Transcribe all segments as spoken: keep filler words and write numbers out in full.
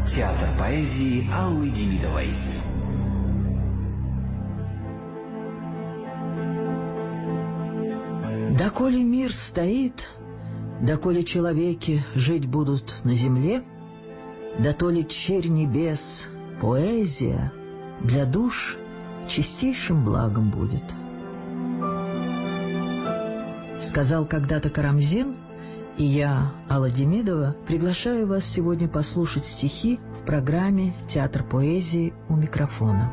Театр поэзии Аллы Демидовой. Доколе мир стоит, доколе человеки жить будут на земле, дотоле черь небес, поэзия для душ чистейшим благом будет. Сказал когда-то Карамзин, и я, Алла Демидова, приглашаю вас сегодня послушать стихи в программе «Театр поэзии» у микрофона.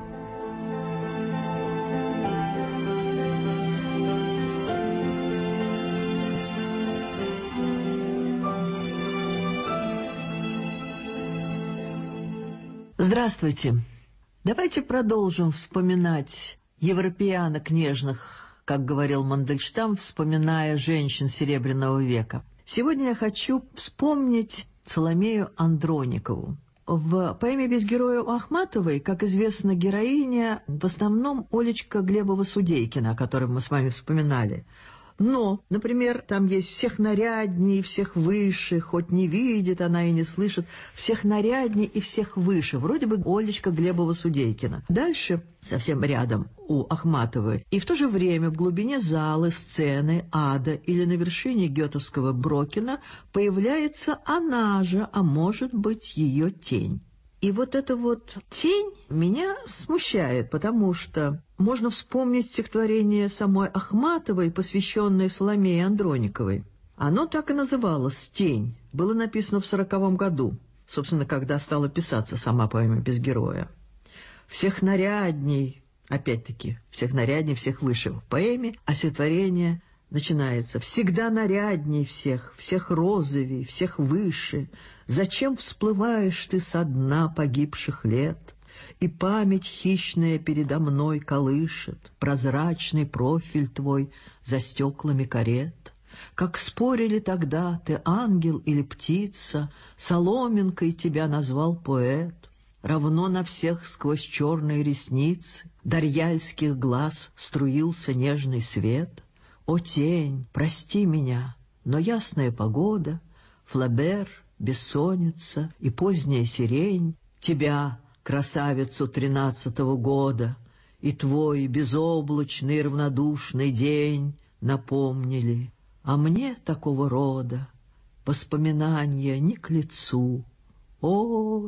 Здравствуйте. Давайте продолжим вспоминать европеянок нежных, как говорил Мандельштам, вспоминая женщин Серебряного века. Сегодня я хочу вспомнить Соломею Андроникову. В поэме «Без героя» у Ахматовой, как известно, героиня в основном Олечка Глебова-Судейкина, о которой мы с вами вспоминали. Но, например, там есть всех нарядней, всех выше, хоть не видит она и не слышит, всех нарядней и всех выше, вроде бы Олечка Глебова-Судейкина. Дальше, совсем рядом у Ахматовой, и в то же время в глубине залы, сцены, ада или на вершине гетовского Брокина появляется она же, а может быть ее тень. И вот эта вот тень меня смущает, потому что можно вспомнить стихотворение самой Ахматовой, посвященное Соломее Андрониковой. Оно так и называлось «Тень». Было написано в сороковом году, собственно, когда стала писаться сама поэма «Без героя». Всех нарядней, опять-таки, всех нарядней, всех выше в поэме, а стихотворение начинается: «Всегда нарядней всех, всех розовей, всех выше. Зачем всплываешь ты со дна погибших лет? И память хищная передо мной колышет прозрачный профиль твой за стеклами карет. Как спорили тогда, ты ангел или птица, соломинкой тебя назвал поэт. Равно на всех сквозь черные ресницы дарьяльских глаз струился нежный свет. О, тень, прости меня, но ясная погода, Флабер, бессонница и поздняя сирень тебя, красавицу тринадцатого года, и твой безоблачный равнодушный день напомнили, а мне такого рода воспоминания не к лицу. О,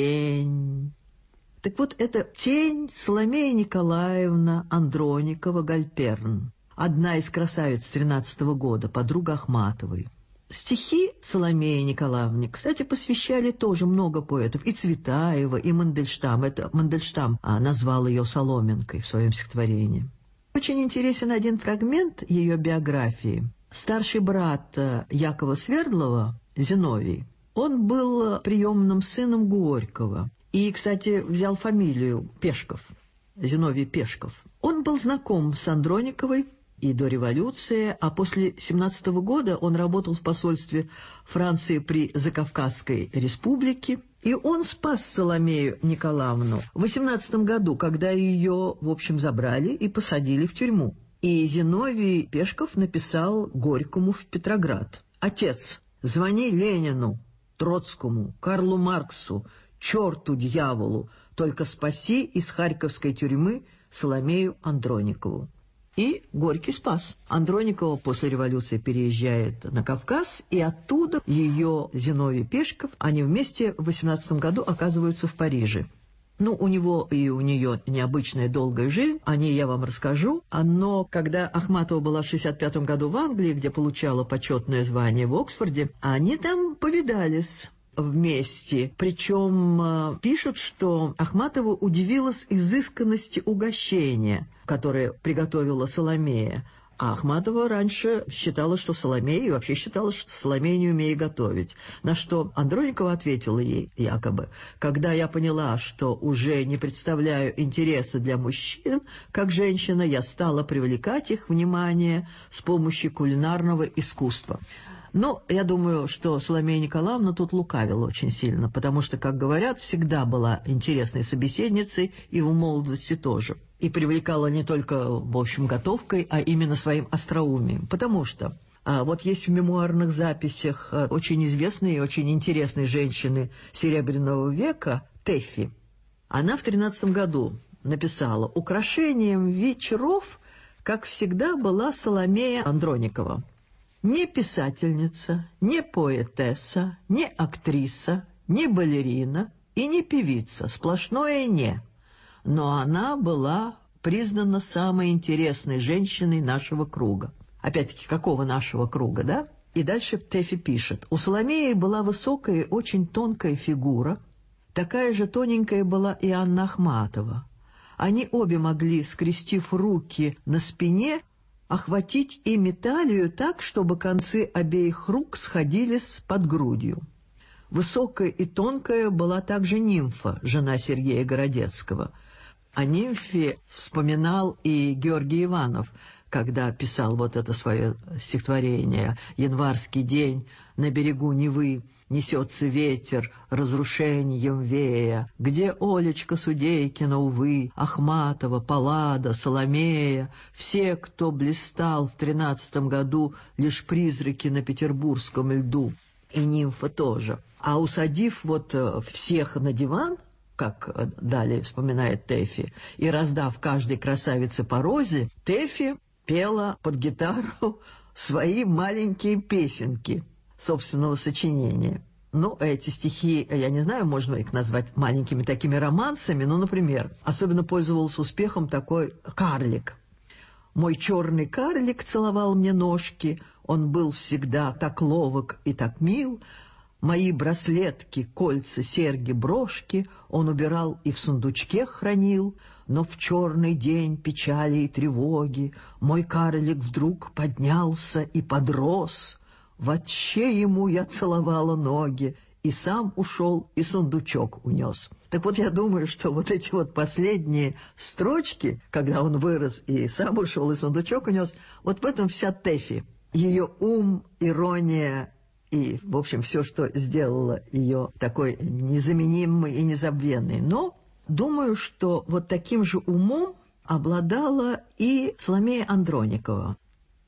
тень!» Так вот, это тень Соломея Николаевна Андроникова-Гальперн, одна из красавиц тринадцатого года, подруга Ахматовой. Стихи Соломеи Николаевны, кстати, посвящали тоже много поэтов, и Цветаева, и Мандельштам. Это Мандельштам а, назвал ее соломинкой в своем стихотворении. Очень интересен один фрагмент ее биографии. Старший брат Якова Свердлова, Зиновий, он был приемным сыном Горького и, кстати, взял фамилию Пешков, Зиновий Пешков. Он был знаком с Андрониковой и до революции, а после семнадцатого года он работал в посольстве Франции при Закавказской республике, и он спас Соломею Николаевну в восемнадцатом году, когда ее, в общем, забрали и посадили в тюрьму. И Зиновий Пешков написал Горькому в Петроград: «Отец, звони Ленину, Троцкому, Карлу Марксу, черту дьяволу, только спаси из харьковской тюрьмы Соломею Андроникову». И Горький спас. Андроникова после революции переезжает на Кавказ, и оттуда ее Зиновий Пешков, они вместе в восемнадцатом году оказываются в Париже. Ну, у него и у нее необычная долгая жизнь, о ней я вам расскажу. Но когда Ахматова была в шестьдесят пятом году в Англии, где получала почетное звание в Оксфорде, они там повидались вместе. Причем э, пишут, что Ахматова удивилась изысканности угощения, которое приготовила Соломея. А Ахматова раньше считала, что Соломея, и вообще считала, что Соломея не умеет готовить. На что Андроникова ответила ей якобы: «Когда я поняла, что уже не представляю интереса для мужчин, как женщина, я стала привлекать их внимание с помощью кулинарного искусства». Но я думаю, что Соломея Николаевна тут лукавила очень сильно, потому что, как говорят, всегда была интересной собеседницей и в молодости тоже. И привлекала не только, в общем, готовкой, а именно своим остроумием. Потому что А вот есть в мемуарных записях очень известной и очень интересной женщины Серебряного века Тэффи. Она в тринадцатом году написала: «Украшением вечеров, как всегда, была Соломея Андроникова. Не писательница, не поэтесса, не актриса, не балерина и не певица, сплошное «не». Но она была признана самой интересной женщиной нашего круга». Опять-таки, какого нашего круга, да? И дальше Тэффи пишет: «У Соломеи была высокая, очень тонкая фигура. Такая же тоненькая была и Анна Ахматова. Они обе могли, скрестив руки на спине, охватить ими талию так, чтобы концы обеих рук сходились под грудью. Высокая и тонкая была также Нимфа, жена Сергея Городецкого». О Нимфе вспоминал и Георгий Иванов, когда писал вот это свое стихотворение: «Январский день, на берегу Невы несется ветер, разрушением вея. Где Олечка Судейкина, увы, Ахматова, Паллада, Соломея, все, кто блистал в тринадцатом году, лишь призраки на петербургском льду». И Нимфа тоже. А усадив вот всех на диван, как далее вспоминает Тэффи, и раздав каждой красавице по розе, Тэффи пела под гитару свои маленькие песенки собственного сочинения. Ну, эти стихи, я не знаю, можно их назвать маленькими такими романсами, но, например, особенно пользовался успехом такой «Карлик». «Мой черный карлик целовал мне ножки, он был всегда так ловок и так мил. Мои браслетки, кольца, серьги, брошки он убирал и в сундучке хранил. Но в черный день печали и тревоги мой карлик вдруг поднялся и подрос. Вообще ему я целовала ноги, и сам ушел, и сундучок унес». Так вот, я думаю, что вот эти вот последние строчки, когда он вырос и сам ушел, и сундучок унес, вот в этом вся Тэффи. Ее ум, ирония и, в общем, все, что сделало ее такой незаменимой и незабвенной. Но думаю, что вот таким же умом обладала и Соломея Андроникова.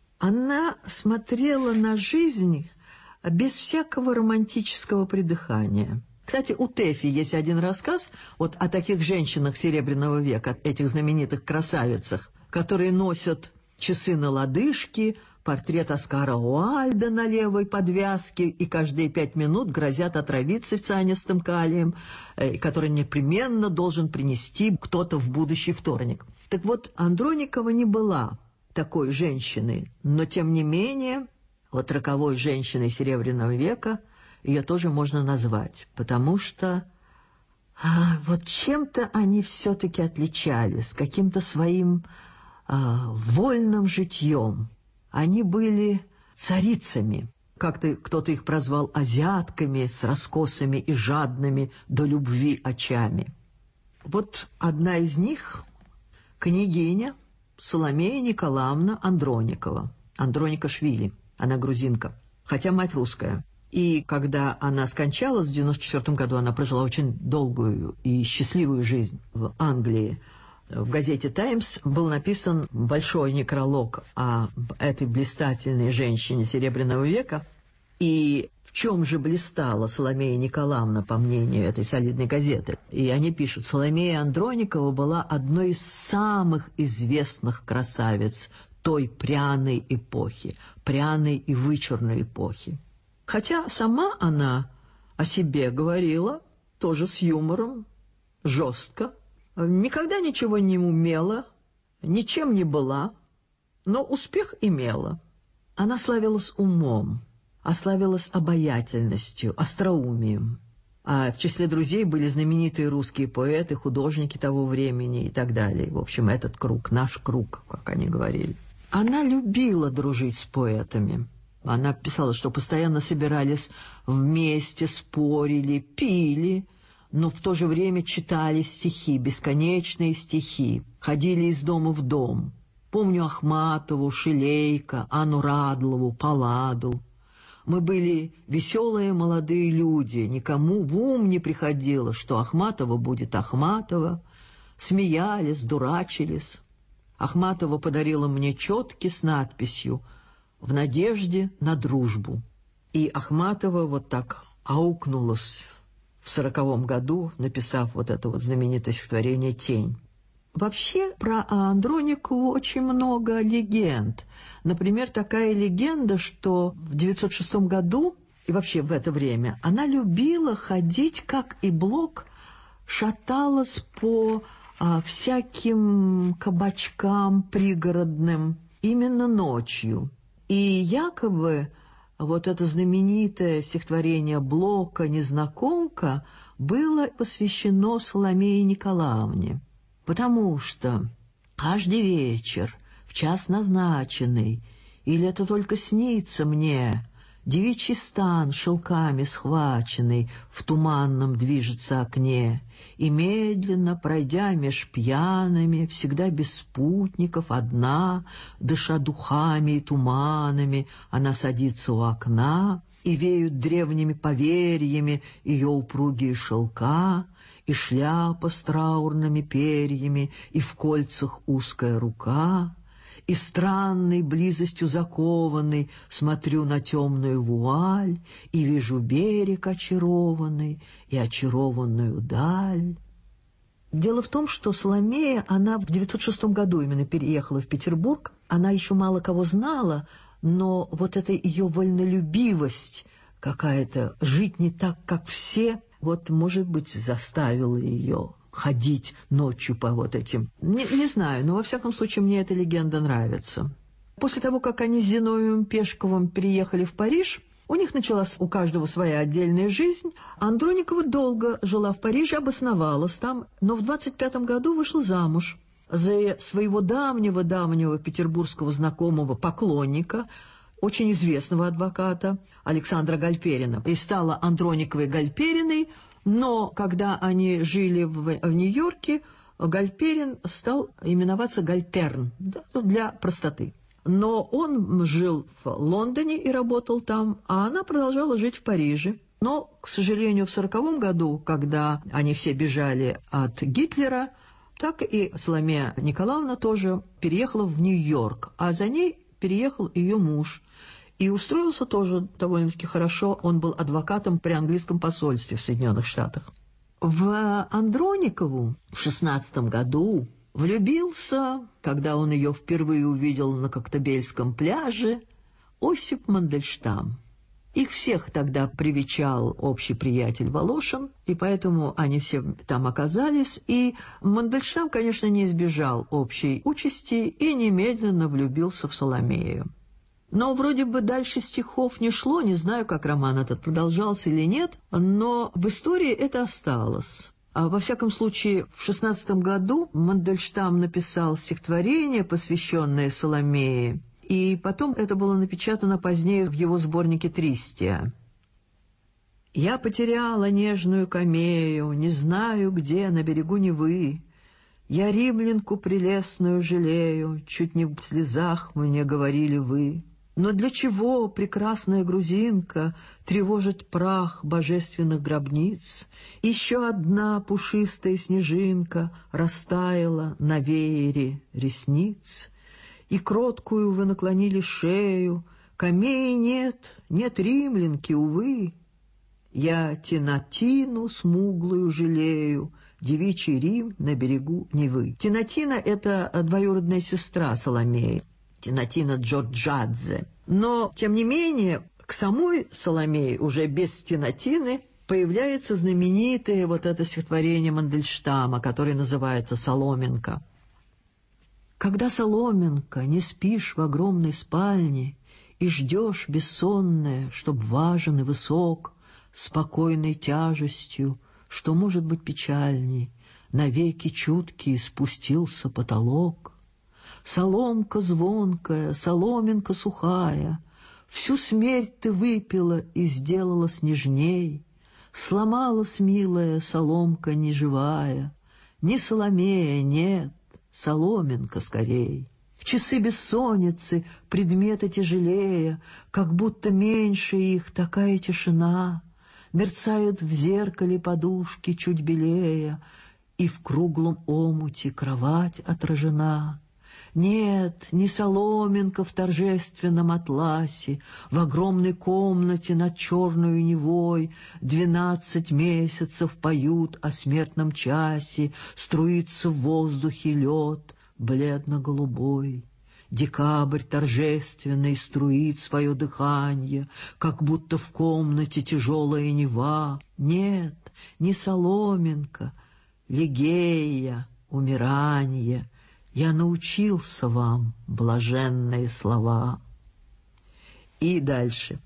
Она смотрела на жизнь без всякого романтического придыхания. Кстати, у Тэффи есть один рассказ вот о таких женщинах Серебряного века, этих знаменитых красавицах, которые носят часы на лодыжке, портрет Оскара Уальда на левой подвязке и каждые пять минут грозят отравиться цианистым калием, который непременно должен принести кто-то в будущий вторник. Так вот, Андроникова не была такой женщиной, но тем не менее, вот роковой женщиной Серебряного века ее тоже можно назвать, потому что а, вот чем-то они все-таки отличались, каким-то своим а, вольным житьем. Они были царицами. Как-то кто-то их прозвал азиатками с раскосыми и жадными до любви очами. Вот одна из них — княгиня Соломея Николаевна Андроникова, Андроникашвили, она грузинка, хотя мать русская. И когда она скончалась в девяносто четвёртом году, она прожила очень долгую и счастливую жизнь в Англии. В газете «Таймс» был написан большой некролог о этой блистательной женщине Серебряного века. И в чем же блистала Соломея Николаевна, по мнению этой солидной газеты? И они пишут: Соломея Андроникова была одной из самых известных красавиц той пряной эпохи, пряной и вычурной эпохи. Хотя сама она о себе говорила тоже с юмором, жестко, никогда ничего не умела, ничем не была, но успех имела. Она славилась умом, а славилась обаятельностью, остроумием. А в числе друзей были знаменитые русские поэты, художники того времени и так далее. В общем, этот круг, наш круг, как они говорили. Она любила дружить с поэтами. Она писала, что постоянно собирались вместе, спорили, пили, но в то же время читали стихи, бесконечные стихи, ходили из дома в дом. Помню Ахматову, Шилейко, Анну Радлову, Палладу. Мы были веселые молодые люди, никому в ум не приходило, что Ахматова будет Ахматова. Смеялись, дурачились. Ахматова подарила мне четки с надписью в надежде на дружбу. И Ахматова вот так аукнулась в сороковом году, написав вот это вот знаменитое стихотворение «Тень». Вообще про Андроникову очень много легенд. Например, такая легенда, что в девятьсот шестом году и вообще в это время она любила ходить, как и Блок, шаталась по а, всяким кабачкам пригородным именно ночью. И якобы вот это знаменитое стихотворение Блока «Незнакомка» было посвящено Соломее Николаевне, потому что каждый вечер, в час назначенный, или это только снится мне, девичий стан шелками схваченный в туманном движется окне, и медленно, пройдя меж пьяными, всегда без спутников, одна, дыша духами и туманами, она садится у окна, и веют древними поверьями ее упругие шелка, и шляпа с траурными перьями, и в кольцах узкая рука. И странной близостью закованный смотрю на темную вуаль, и вижу берег очарованный и очарованную даль. Дело в том, что Соломея, она в девятьсот шестом году именно переехала в Петербург. Она еще мало кого знала, но вот эта ее вольнолюбивость какая-то, жить не так, как все, вот, может быть, заставила ее ходить ночью по вот этим. Не, не знаю, но во всяком случае мне эта легенда нравится. После того, как они с Зиновием Пешковым переехали в Париж, у них началась у каждого своя отдельная жизнь. Андроникова долго жила в Париже, обосновалась там, но в двадцать пятом году вышла замуж за своего давнего-давнего петербургского знакомого поклонника, очень известного адвоката Александра Гальперина, и стала Андрониковой Гальпериной. Но когда они жили в, в Нью-Йорке, Гальперин стал именоваться Гальперн, да, для простоты. Но он жил в Лондоне и работал там, а она продолжала жить в Париже. Но, к сожалению, в сороковом году, когда они все бежали от Гитлера, так и Соломея Николаевна тоже переехала в Нью-Йорк, а за ней переехал ее муж. И устроился тоже довольно-таки хорошо. Он был адвокатом при английском посольстве в Соединенных Штатах. В Андроникову в шестнадцатом году влюбился, когда он ее впервые увидел на Коктебельском пляже, Осип Мандельштам. Их всех тогда привечал общий приятель Волошин, и поэтому они все там оказались. И Мандельштам, конечно, не избежал общей участи и немедленно влюбился в Соломею. Но вроде бы дальше стихов не шло, не знаю, как роман этот продолжался или нет, но в истории это осталось. А во всяком случае, в шестнадцатом году Мандельштам написал стихотворение, посвященное Соломее, и потом это было напечатано позднее в его сборнике «Тристия». «Я потеряла нежную камею, не знаю, где, на берегу Невы. Я римлянку прелестную жалею, чуть не в слезах мне говорили вы. Но для чего, прекрасная грузинка, тревожит прах божественных гробниц? Еще одна пушистая снежинка растаяла на веере ресниц. И кроткую вы наклонили шею, камеи нет, нет римлянки, увы. Я Тинатину смуглую жалею, девичий Рим на берегу Невы». Тинатина — это двоюродная сестра Соломеи, Тинатина Джорджадзе. Но, тем не менее, к самой Соломее уже без Тинатины появляется знаменитое вот это стихотворение Мандельштама, которое называется «Соломенка». «Когда, соломенка, не спишь в огромной спальне и ждешь бессонная, чтоб важен и высок, спокойной тяжестью, что может быть печальней, навеки чуткий спустился потолок. Соломка звонкая, соломинка сухая, всю смерть ты выпила и сделалась нежней. Сломалась, милая, соломка неживая, не Соломея, нет, соломинка скорей. В часы бессонницы, предметы тяжелее, как будто меньше их такая тишина, мерцают в зеркале подушки чуть белее, и в круглом омуте кровать отражена. Нет, не соломинка в торжественном атласе, в огромной комнате над черную Невой двенадцать месяцев поют о смертном часе, струится в воздухе лед бледно-голубой. Декабрь торжественный струит свое дыхание, как будто в комнате тяжелая Нева. Нет, не соломинка, Лигея, умирание. Я научился вам блаженные слова. И дальше.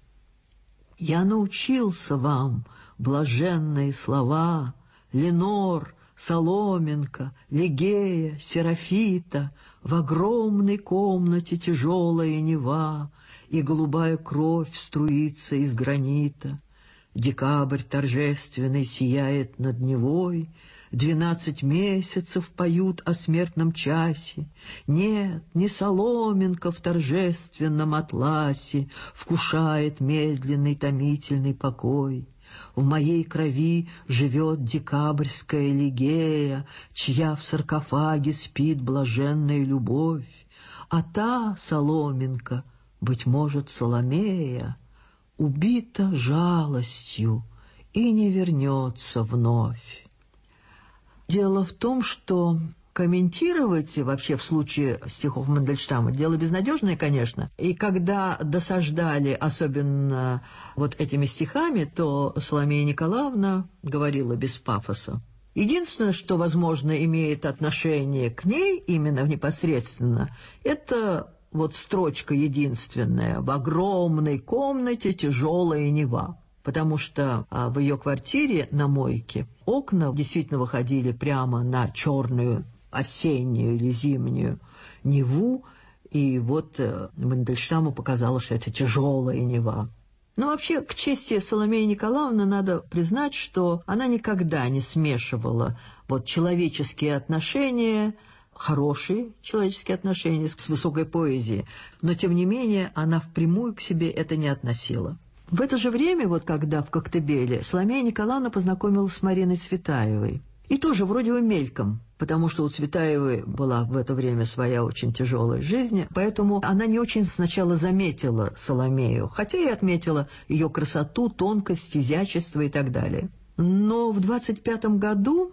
Я научился вам блаженные слова, Ленор, соломинка, Лигея, Серафита, в огромной комнате тяжелая Нева, и голубая кровь струится из гранита. Декабрь торжественный сияет над Невой, двенадцать месяцев поют о смертном часе. Нет, не соломинка в торжественном атласе вкушает медленный томительный покой. В моей крови живет декабрьская Лигея, чья в саркофаге спит блаженная любовь. А та соломинка, быть может, Соломея, убита жалостью и не вернется вновь. Дело в том, что комментировать вообще в случае стихов Мандельштама дело безнадежное, конечно. И когда досаждали, особенно вот этими стихами, то Соломея Николаевна говорила без пафоса. Единственное, что, возможно, имеет отношение к ней именно непосредственно, это вот строчка единственная: «В огромной комнате тяжелая Нева». Потому что а, в ее квартире на мойке окна действительно выходили прямо на черную осеннюю или зимнюю Неву, и вот э, Мандельштаму показалось, что это тяжелая Нева. Но вообще, к чести Соломеи Николаевны, надо признать, что она никогда не смешивала вот человеческие отношения, хорошие человеческие отношения с высокой поэзией, но тем не менее она впрямую к себе это не относила. В это же время, вот когда в Коктебеле, Соломея Николаевна познакомилась с Мариной Цветаевой. И тоже вроде бы мельком, потому что у Цветаевой была в это время своя очень тяжелая жизнь, поэтому она не очень сначала заметила Соломею, хотя и отметила ее красоту, тонкость, изящество и так далее. Но в двадцать пятом году,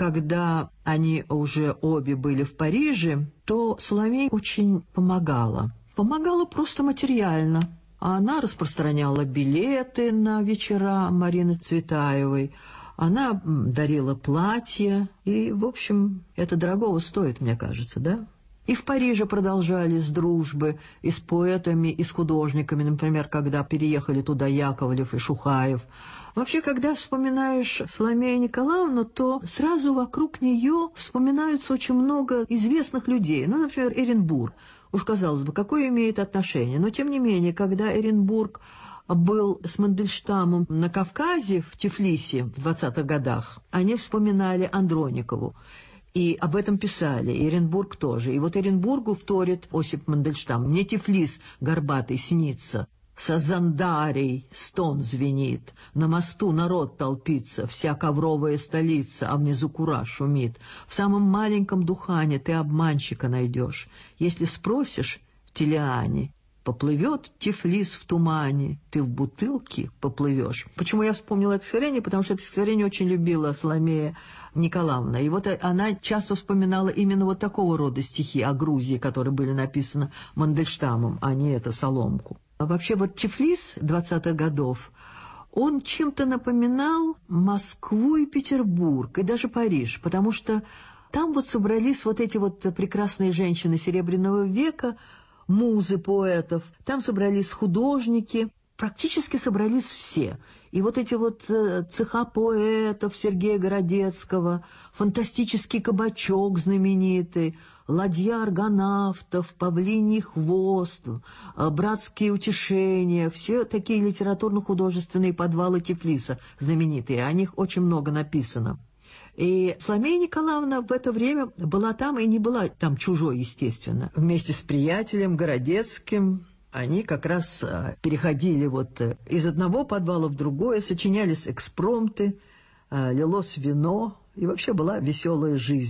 когда они уже обе были в Париже, то Соломея очень помогала. Помогала просто материально. Она распространяла билеты на вечера Марины Цветаевой, она дарила платья, и, в общем, это дорогого стоит, мне кажется, да? И в Париже продолжались дружбы и с поэтами, и с художниками, например, когда переехали туда Яковлев и Шухаев. Вообще, когда вспоминаешь Соломею Николаевну, то сразу вокруг нее вспоминаются очень много известных людей. Ну, например, Эренбург. Уж, казалось бы, какое имеет отношение? Но, тем не менее, когда Эренбург был с Мандельштамом на Кавказе, в Тифлисе, в двадцатых годах, они вспоминали Андроникову. И об этом писали, и Эренбург тоже. И вот Эренбургу вторит Осип Мандельштам: «Мне Тифлис горбатый снится, с Азандарей стон звенит, на мосту народ толпится, вся ковровая столица, а внизу кура шумит. В самом маленьком Духане ты обманщика найдешь. Если спросишь в Телиане, поплывет Тифлис в тумане, ты в бутылке поплывешь». Почему я вспомнила это стихотворение? Потому что это стихотворение очень любила Соломея Николаевна. И вот она часто вспоминала именно вот такого рода стихи о Грузии, которые были написаны Мандельштамом, а не это соломку. А вообще вот Тифлис двадцатых годов, он чем-то напоминал Москву и Петербург, и даже Париж, потому что там вот собрались вот эти вот прекрасные женщины Серебряного века, музы поэтов, там собрались художники, практически собрались все. И вот эти вот цеха поэтов Сергея Городецкого, фантастический кабачок знаменитый, ладья аргонавтов, павлиний хвост, братские утешения, все такие литературно-художественные подвалы Тифлиса знаменитые, о них очень много написано. И Соломея Николаевна в это время была там и не была там чужой, естественно. Вместе с приятелем Городецким они как раз переходили вот из одного подвала в другое, сочинялись экспромты, лилось вино, и вообще была веселая жизнь.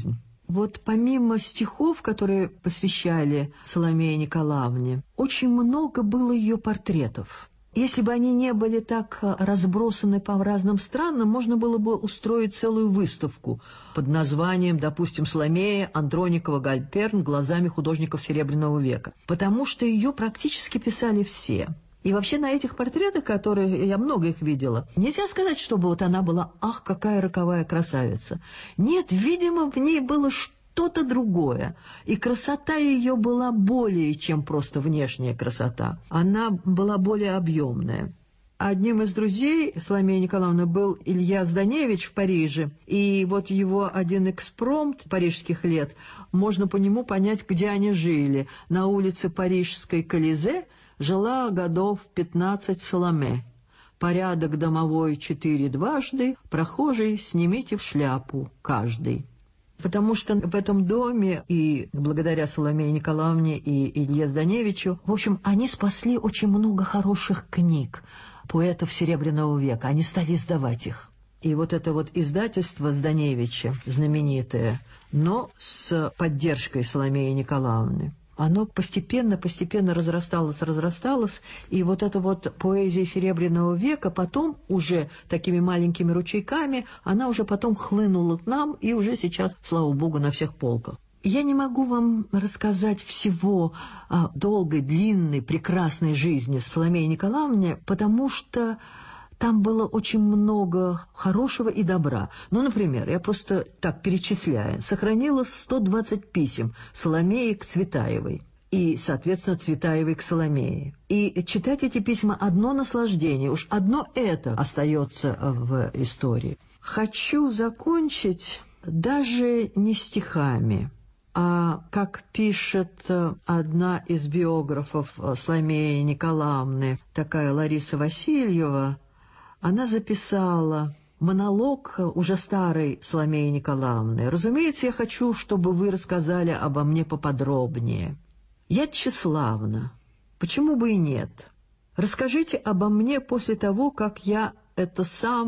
Вот помимо стихов, которые посвящали Соломее Николаевне, очень много было ее портретов. Если бы они не были так разбросаны по разным странам, можно было бы устроить целую выставку под названием, допустим, «Соломея Андроникова-Гальперн глазами художников Серебряного века», потому что ее практически писали все. И вообще на этих портретах, которые я много их видела, нельзя сказать, чтобы вот она была «ах, какая роковая красавица». Нет, видимо, в ней было что-то другое. И красота ее была более чем просто внешняя красота. Она была более объемная. Одним из друзей Соломеи Николаевны был Илья Зданевич в Париже. И вот его один экспромт парижских лет, можно по нему понять, где они жили. На улице Парижской Колизе жила годов пятнадцать Соломе. Порядок домовой четыре дважды, прохожий снимите в шляпу каждый. Потому что в этом доме, и благодаря Соломее Николаевне и Илье Зданевичу, в общем, они спасли очень много хороших книг поэтов Серебряного века. Они стали издавать их. И вот это вот издательство Зданевича, знаменитое, но с поддержкой Соломеи Николаевны, оно постепенно-постепенно разрасталось, разрасталось, и вот эта вот поэзия Серебряного века потом уже такими маленькими ручейками, она уже потом хлынула к нам, и уже сейчас, слава богу, на всех полках. Я не могу вам рассказать всего о долгой, длинной, прекрасной жизни Соломеи Николаевны, потому что там было очень много хорошего и добра. Ну, например, я просто так перечисляю. Сохранилось сто двадцать писем Соломеи к Цветаевой. И, соответственно, Цветаевой к Соломее. И читать эти письма одно наслаждение. Уж одно это остается в истории. Хочу закончить даже не стихами, а, как пишет одна из биографов Соломеи Николаевны, такая Лариса Васильева, она записала монолог уже старой Соломеи Николаевны. Разумеется, я хочу, чтобы вы рассказали обо мне поподробнее. Я тщеславна. Почему бы и нет? Расскажите обо мне после того, как я это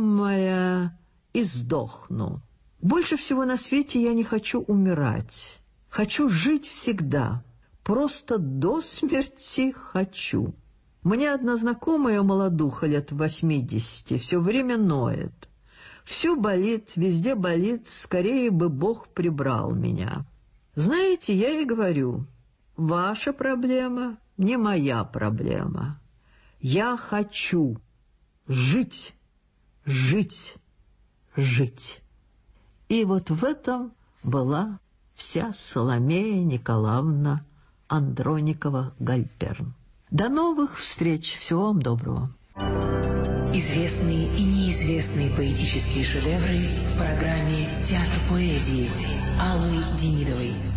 самое и сдохну. Больше всего на свете я не хочу умирать. Хочу жить всегда. Просто до смерти хочу. Мне одна знакомая молодуха лет восьмидесяти все время ноет. Все болит, везде болит, скорее бы Бог прибрал меня. Знаете, я ей говорю, ваша проблема не моя проблема. Я хочу жить, жить, жить. И вот в этом была вся Соломея Николаевна Андроникова-Гальперн. До новых встреч. Всего вам доброго. Известные и неизвестные поэтические шедевры в программе «Театр поэзии» с Аллой Демидовой.